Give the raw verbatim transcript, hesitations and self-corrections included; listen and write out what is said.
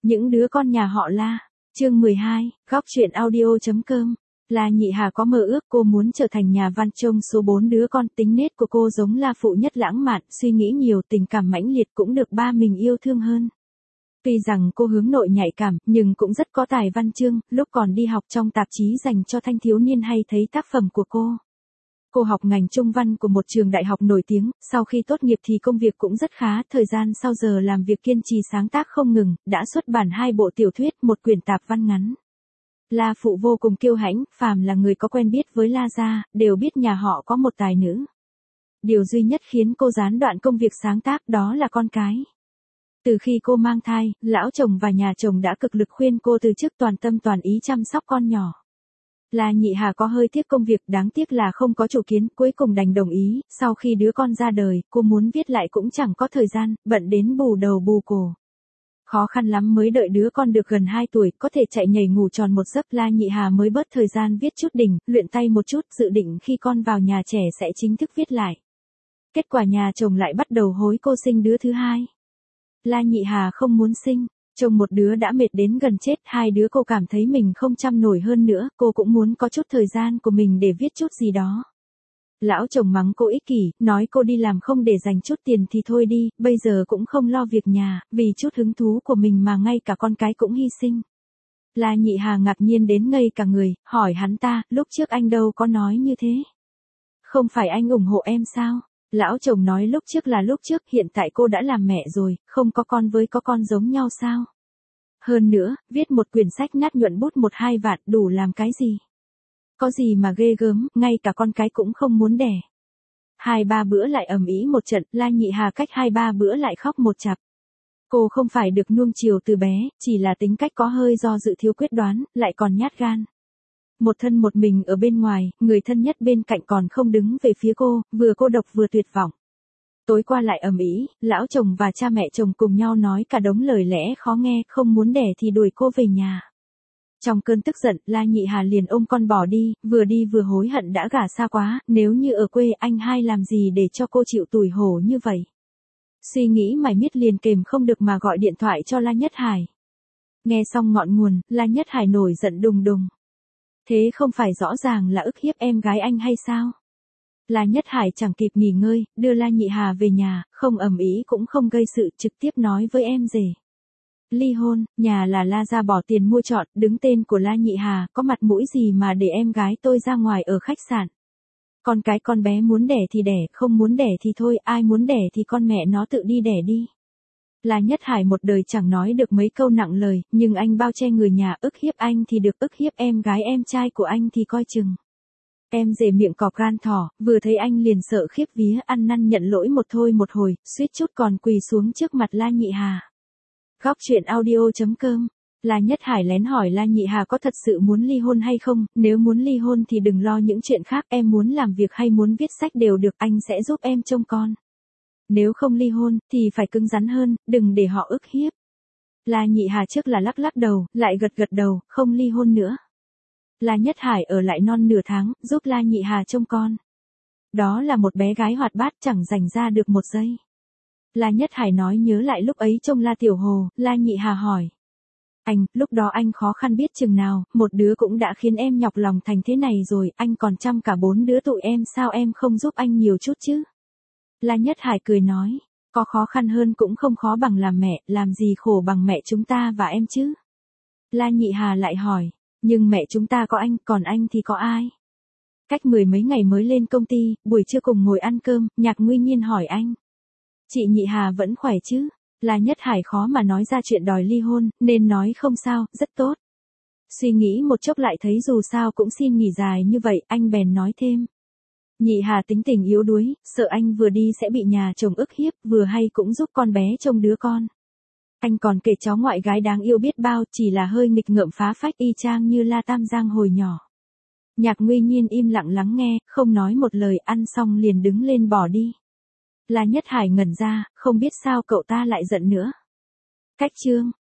Những đứa con nhà họ La. Chương mười hai, góc truyện audio chấm com. La Nhị Hà có mơ ước cô muốn trở thành nhà văn trông số bốn đứa con, tính nết của cô giống La Phụ Nhất, lãng mạn, suy nghĩ nhiều, tình cảm mãnh liệt, cũng được ba mình yêu thương hơn. Tuy rằng cô hướng nội nhạy cảm, nhưng cũng rất có tài văn chương, lúc còn đi học trong tạp chí dành cho thanh thiếu niên hay thấy tác phẩm của cô. Cô học ngành Trung văn của một trường đại học nổi tiếng, sau khi tốt nghiệp thì công việc cũng rất khá, thời gian sau giờ làm việc kiên trì sáng tác không ngừng, đã xuất bản hai bộ tiểu thuyết, một quyển tạp văn ngắn. La Phụ vô cùng kiêu hãnh, phàm là người có quen biết với La gia, đều biết nhà họ có một tài nữ. Điều duy nhất khiến cô gián đoạn công việc sáng tác đó là con cái. Từ khi cô mang thai, lão chồng và nhà chồng đã cực lực khuyên cô từ chức, toàn tâm toàn ý chăm sóc con nhỏ. La Nhị Hà có hơi tiếc công việc, đáng tiếc là không có chủ kiến, cuối cùng đành đồng ý. Sau khi đứa con ra đời, cô muốn viết lại cũng chẳng có thời gian, bận đến bù đầu bù cổ. Khó khăn lắm mới đợi đứa con được gần hai tuổi, có thể chạy nhảy ngủ tròn một giấc, La Nhị Hà mới bớt thời gian viết chút đỉnh, luyện tay một chút, dự định khi con vào nhà trẻ sẽ chính thức viết lại. Kết quả nhà chồng lại bắt đầu hối cô sinh đứa thứ hai. La Nhị Hà không muốn sinh. Chồng một đứa đã mệt đến gần chết, hai đứa cô cảm thấy mình không chăm nổi hơn nữa, cô cũng muốn có chút thời gian của mình để viết chút gì đó. Lão chồng mắng cô ích kỷ, nói cô đi làm không để dành chút tiền thì thôi đi, bây giờ cũng không lo việc nhà, vì chút hứng thú của mình mà ngay cả con cái cũng hy sinh. La Nhị Hà ngạc nhiên đến ngây cả người, hỏi hắn ta, lúc trước anh đâu có nói như thế. Không phải anh ủng hộ em sao? Lão chồng nói lúc trước là lúc trước, hiện tại cô đã làm mẹ rồi, không có con với có con giống nhau sao? Hơn nữa, viết một quyển sách nát nhuận bút một hai vạn đủ làm cái gì? Có gì mà ghê gớm, ngay cả con cái cũng không muốn đẻ. Hai ba bữa lại ầm ĩ một trận, La Nhị Hà cách hai ba bữa lại khóc một chặp. Cô không phải được nuông chiều từ bé, chỉ là tính cách có hơi do dự thiếu quyết đoán, lại còn nhát gan. Một thân một mình ở bên ngoài, người thân nhất bên cạnh còn không đứng về phía cô, vừa cô độc vừa tuyệt vọng. Tối qua lại ầm ĩ, lão chồng và cha mẹ chồng cùng nhau nói cả đống lời lẽ khó nghe, không muốn đẻ thì đuổi cô về nhà. Trong cơn tức giận, La Nhị Hà liền ôm con bỏ đi, vừa đi vừa hối hận đã gả xa quá, nếu như ở quê anh hai làm gì để cho cô chịu tủi hổ như vậy. Suy nghĩ mải miết liền kềm không được mà gọi điện thoại cho La Nhất Hải. Nghe xong ngọn nguồn, La Nhất Hải nổi giận đùng đùng. Thế không phải rõ ràng là ức hiếp em gái anh hay sao? La Nhất Hải chẳng kịp nghỉ ngơi, đưa La Nhị Hà về nhà, không ầm ĩ cũng không gây sự, trực tiếp nói với em rể. Ly hôn, nhà là La gia bỏ tiền mua trọn, đứng tên của La Nhị Hà, có mặt mũi gì mà để em gái tôi ra ngoài ở khách sạn. Con cái con bé muốn đẻ thì đẻ, không muốn đẻ thì thôi, ai muốn đẻ thì con mẹ nó tự đi đẻ đi. La Nhất Hải một đời chẳng nói được mấy câu nặng lời, nhưng anh bao che người nhà, ức hiếp anh thì được, ức hiếp em gái em trai của anh thì coi chừng. Em rể miệng cọp gan thỏ, vừa thấy anh liền sợ khiếp vía, ăn năn nhận lỗi một thôi một hồi, suýt chút còn quỳ xuống trước mặt La Nhị Hà. Góc truyện audio chấm com. La Nhất Hải lén hỏi La Nhị Hà có thật sự muốn ly hôn hay không, nếu muốn ly hôn thì đừng lo những chuyện khác, em muốn làm việc hay muốn viết sách đều được, anh sẽ giúp em trông con. Nếu không ly hôn, thì phải cứng rắn hơn, đừng để họ ức hiếp. La Nhị Hà trước là lắc lắc đầu, lại gật gật đầu, không ly hôn nữa. La Nhất Hải ở lại non nửa tháng, giúp La Nhị Hà trông con. Đó là một bé gái hoạt bát chẳng dành ra được một giây. La Nhất Hải nói nhớ lại lúc ấy trông La Tiểu Hồ, La Nhị Hà hỏi. Anh, lúc đó anh khó khăn biết chừng nào, một đứa cũng đã khiến em nhọc lòng thành thế này rồi, anh còn chăm cả bốn đứa tụi em, sao em không giúp anh nhiều chút chứ? La Nhất Hải cười nói, có khó khăn hơn cũng không khó bằng làm mẹ, làm gì khổ bằng mẹ chúng ta và em chứ? La Nhị Hà lại hỏi, nhưng mẹ chúng ta có anh, còn anh thì có ai? Cách mười mấy ngày mới lên công ty, buổi trưa cùng ngồi ăn cơm, Nhạc Nguy Nhiên hỏi anh. Chị Nhị Hà vẫn khỏe chứ? La Nhất Hải khó mà nói ra chuyện đòi ly hôn, nên nói không sao, rất tốt. Suy nghĩ một chốc lại thấy dù sao cũng xin nghỉ dài như vậy, anh bèn nói thêm. Nhị Hà tính tình yếu đuối, sợ anh vừa đi sẽ bị nhà chồng ức hiếp, vừa hay cũng giúp con bé trông đứa con. Anh còn kể cháu ngoại gái đáng yêu biết bao, chỉ là hơi nghịch ngợm phá phách y chang như La Tam Giang hồi nhỏ. Nhạc Nguy Nhiên im lặng lắng nghe, không nói một lời, ăn xong liền đứng lên bỏ đi. La Nhất Hải ngẩn ra, không biết sao cậu ta lại giận nữa. Cách chương.